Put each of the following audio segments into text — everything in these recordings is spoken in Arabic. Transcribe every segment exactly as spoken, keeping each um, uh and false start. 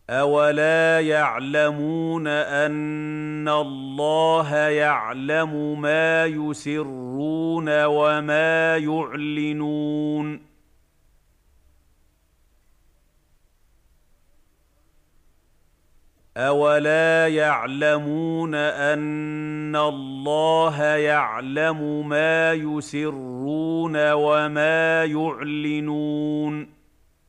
أَوَلَا يَعْلَمُونَ أَنَّ اللَّهَ يَعْلَمُ مَا يُسِرُّونَ وَمَا يُعْلِنُونَ أَوَلَا يَعْلَمُونَ أَنَّ اللَّهَ يَعْلَمُ مَا يُسِرُّونَ وَمَا يُعْلِنُونَ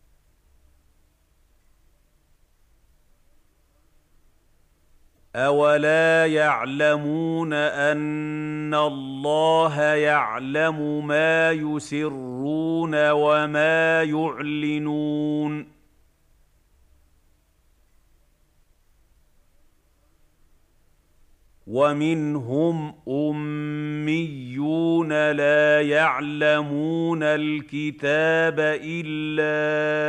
أَوَلَا يَعْلَمُونَ أَنَّ اللَّهَ يَعْلَمُ مَا يُسِرُّونَ وَمَا يُعْلِنُونَ وَمِنْهُمْ أُمِّيُّونَ لَا يَعْلَمُونَ الْكِتَابَ إِلَّا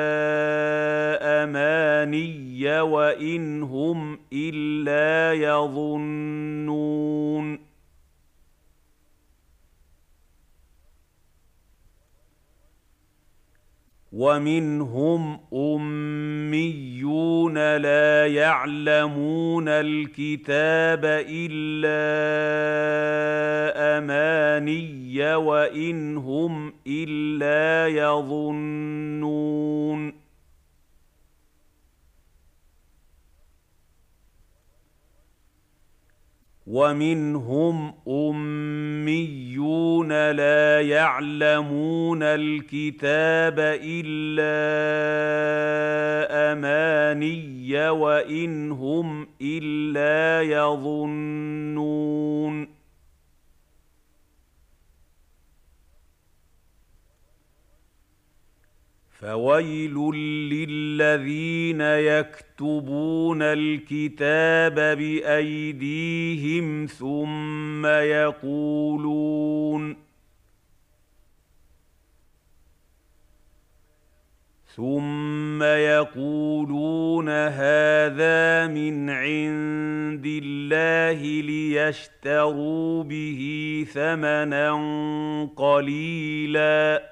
أَمَانِيَّ وَإِنْ هُمْ إِلَّا يَظُنُّونَ وَمِنْهُمْ أُمِّيُّونَ لَا يَعْلَمُونَ الْكِتَابَ إِلَّا أَمَانِيَّ وَإِنْ هُمْ إِلَّا يَظُنُّونَ وَمِنْهُمْ أُمِّيُّونَ لَا يَعْلَمُونَ الْكِتَابَ إِلَّا أَمَانِيَّ وَإِنْ هُمْ إِلَّا يَظُنُّونَ فَوَيْلٌ لِّلَّذِينَ يَكْتُبُونَ الْكِتَابَ بِأَيْدِيهِمْ ثُمَّ يَقُولُونَ ثُمَّ يَقُولُونَ هَٰذَا مِنْ عِندِ اللَّهِ لِيَشْتَرُوا بِهِ ثَمَنًا قَلِيلًا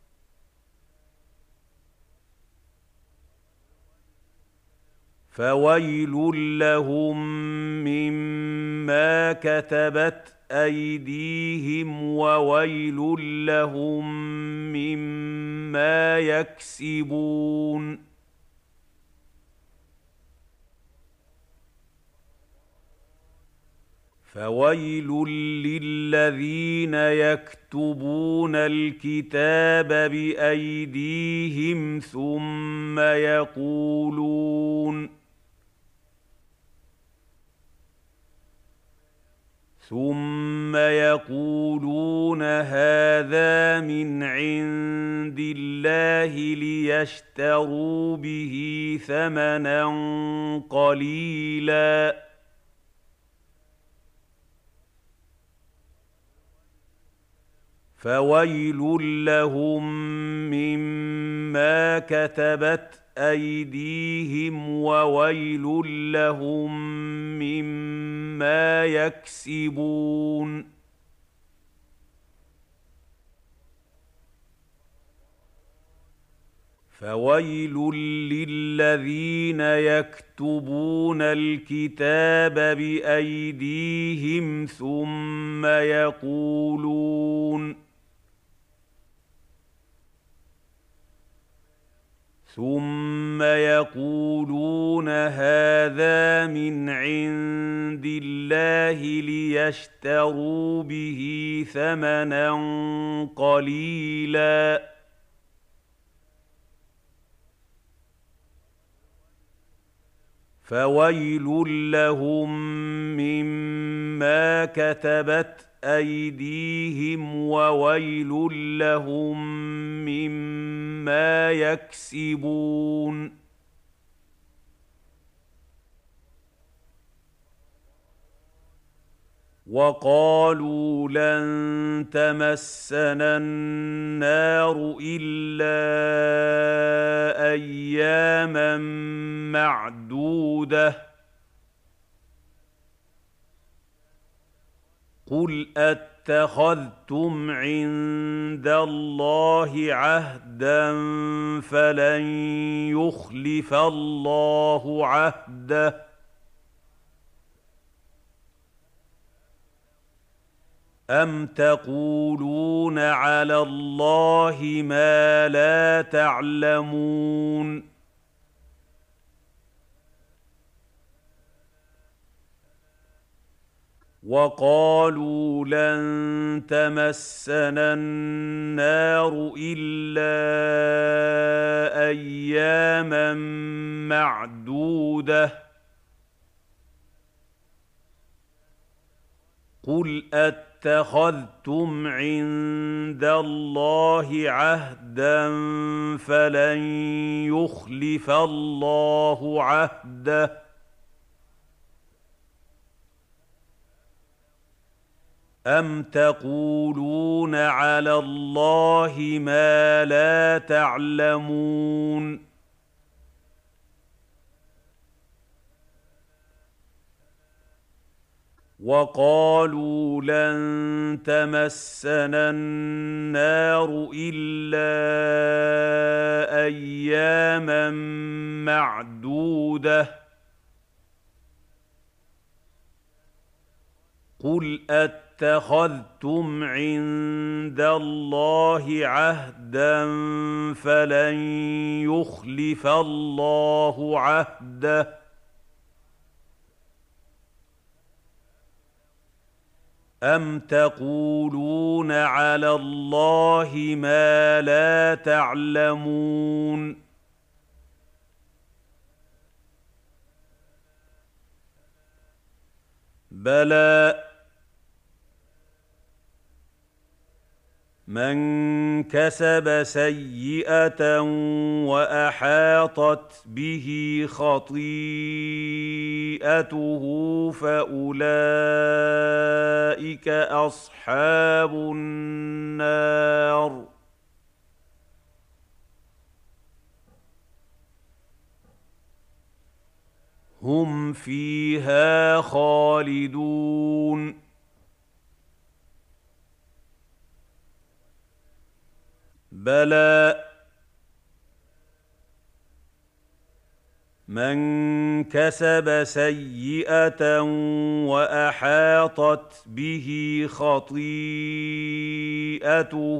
فَوَيْلٌ لَّهُم مِّمَّا كَتَبَتْ أَيْدِيهِمْ وَوَيْلٌ لَّهُم مِّمَّا يَكْسِبُونَ فَوَيْلٌ لِّلَّذِينَ يَكْتُبُونَ الْكِتَابَ بِأَيْدِيهِمْ ثُمَّ يَقُولُونَ ثُمَّ يَقُولُونَ هَٰذَا مِنْ عِندِ اللَّهِ لِيَشْتَرُوا بِهِ ثَمَنًا قَلِيلًا فَوَيْلٌ لَّهُم مِّمَّا كَتَبَتْ أَيْدِيهِمْ وَوَيْلٌ لَّهُم مِّمَّا يَكْسِبُونَ فَوَيْلٌ لِّلَّذِينَ يَكْتُبُونَ الْكِتَابَ بِأَيْدِيهِمْ ثُمَّ يَقُولُونَ ثُمَّ يَقُولُونَ هَٰذَا مِنْ عِندِ اللَّهِ لِيَشْتَرُوا بِهِ ثَمَنًا قَلِيلًا فَوَيْلٌ لَّهُم مِّمَّا كَتَبَتْ أَيْدِيهِمْ وَوَيْلٌ لَّهُم مِّمَّا يَكْسِبُونَ وَقَالُوا لَن تَمَسَّنَا النَّارُ إِلَّا أَيَّامًا مَّعْدُودَةً قُلْ اتخذتم عند الله عهدا فلن يخلف الله عهده أم تقولون على الله ما لا تعلمون وقالوا لن تمسنا النار إلا أياما معدودة قل اتخذتم عند الله عهدا فلن يخلف الله عهده أم تقولون على الله ما لا تعلمون وقالوا لن تمسنا النار إلا أياما معدودة قل اتخذتم عند الله عهدا فلن يخلف الله عهده أم تقولون على الله ما لا تعلمون بلى من كسب سيئة وأحاطت به خطيئته فأولئك أصحاب النار هم فيها خالدون بلى من كسب سيئة وأحاطت به خطيئته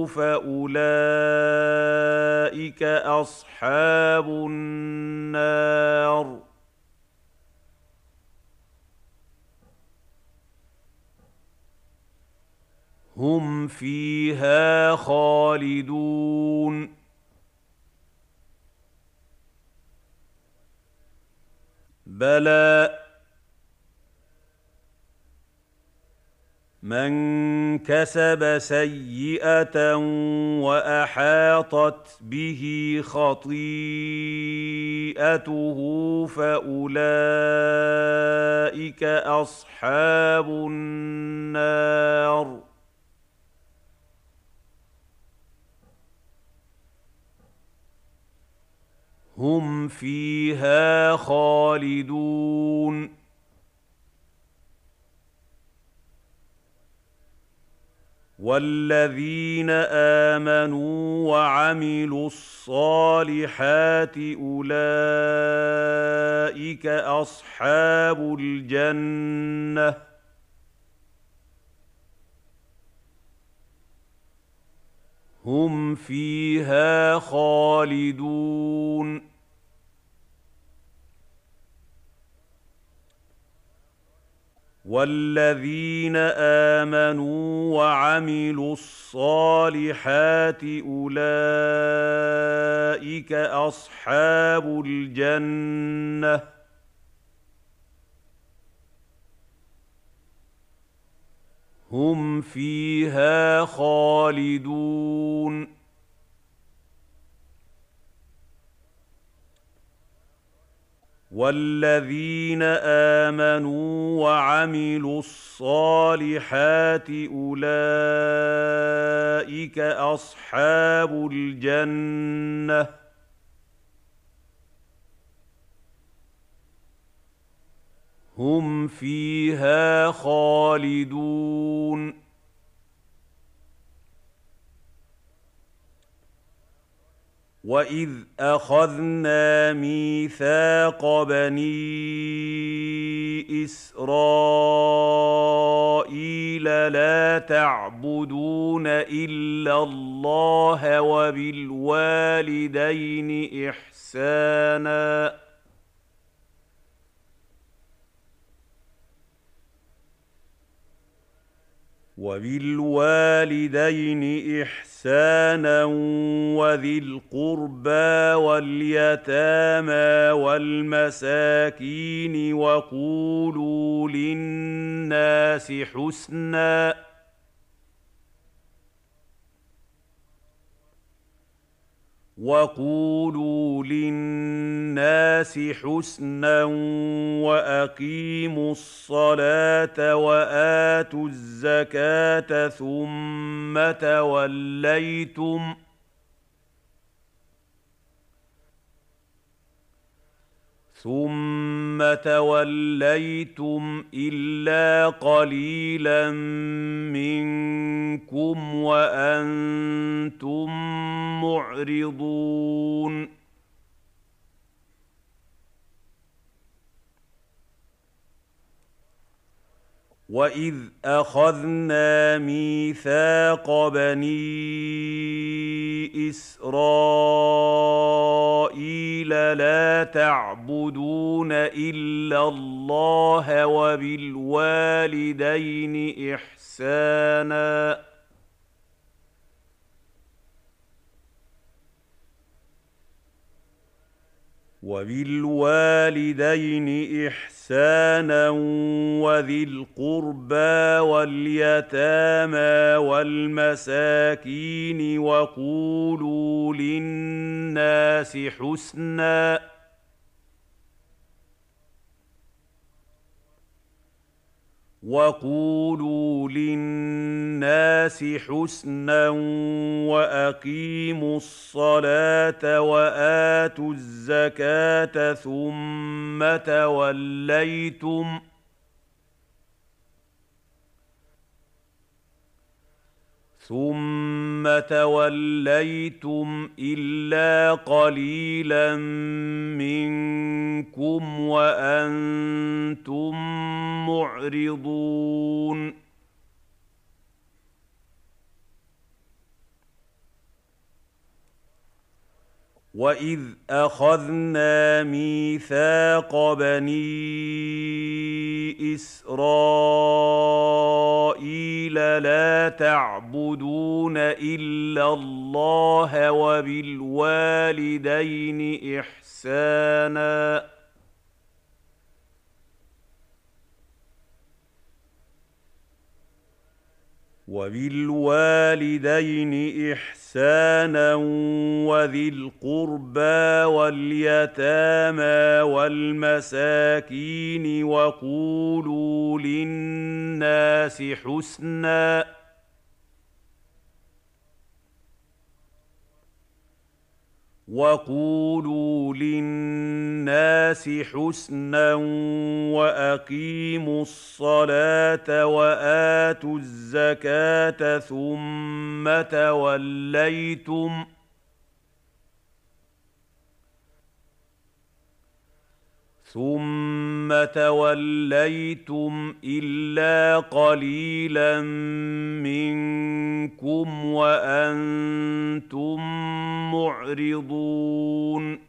فأولئك أصحاب النار هم فيها خالدون بلى من كسب سيئة وأحاطت به خطيئته فأولئك أصحاب النار هم فيها خالدون والذين آمنوا وعملوا الصالحات أولئك أصحاب الجنة هم فيها خالدون والذين آمنوا وعملوا الصالحات أولئك أصحاب الجنة هم فيها خالدون والذين آمنوا وعملوا الصالحات أولئك أصحاب الجنة هم فيها خالدون وَإِذْ أَخَذْنَا مِيثَاقَ بَنِي إِسْرَائِيلَ لَا تَعْبُدُونَ إِلَّا اللَّهَ وَبِالْوَالِدَيْنِ إِحْسَانًا وبالوالدين إحسانا وذي القربى واليتامى والمساكين وقولوا للناس حسنا وقولوا للناس حسنا وأقيموا الصلاة وآتوا الزكاة ثم توليتم ثم توليتم إلا قليلا منكم وأنتم معرضون وَإِذْ أَخَذْنَا مِيثَاقَ بَنِي إِسْرَائِيلَ لَا تَعْبُدُونَ إِلَّا اللَّهَ وَبِالْوَالِدَيْنِ إِحْسَانًا وبالوالدين إحسانا وذي القربى واليتامى والمساكين وقولوا للناس حسنا وقولوا للناس حسنا وأقيموا الصلاة وآتوا الزكاة ثم توليتم ثم توليتم إلا قليلا منكم وأنتم معرضون وَإِذْ أَخَذْنَا مِيثَاقَ بَنِي إِسْرَائِيلَ لَا تَعْبُدُونَ إِلَّا اللَّهَ وَبِالْوَالِدَيْنِ إِحْسَانًا وبالوالدين إحسانا وذي القربى واليتامى والمساكين وقولوا للناس حسنا وقولوا للناس حسنا وأقيموا الصلاة وآتوا الزكاة ثم توليتم ثم توليتم إلا قليلا منكم وأنتم معرضون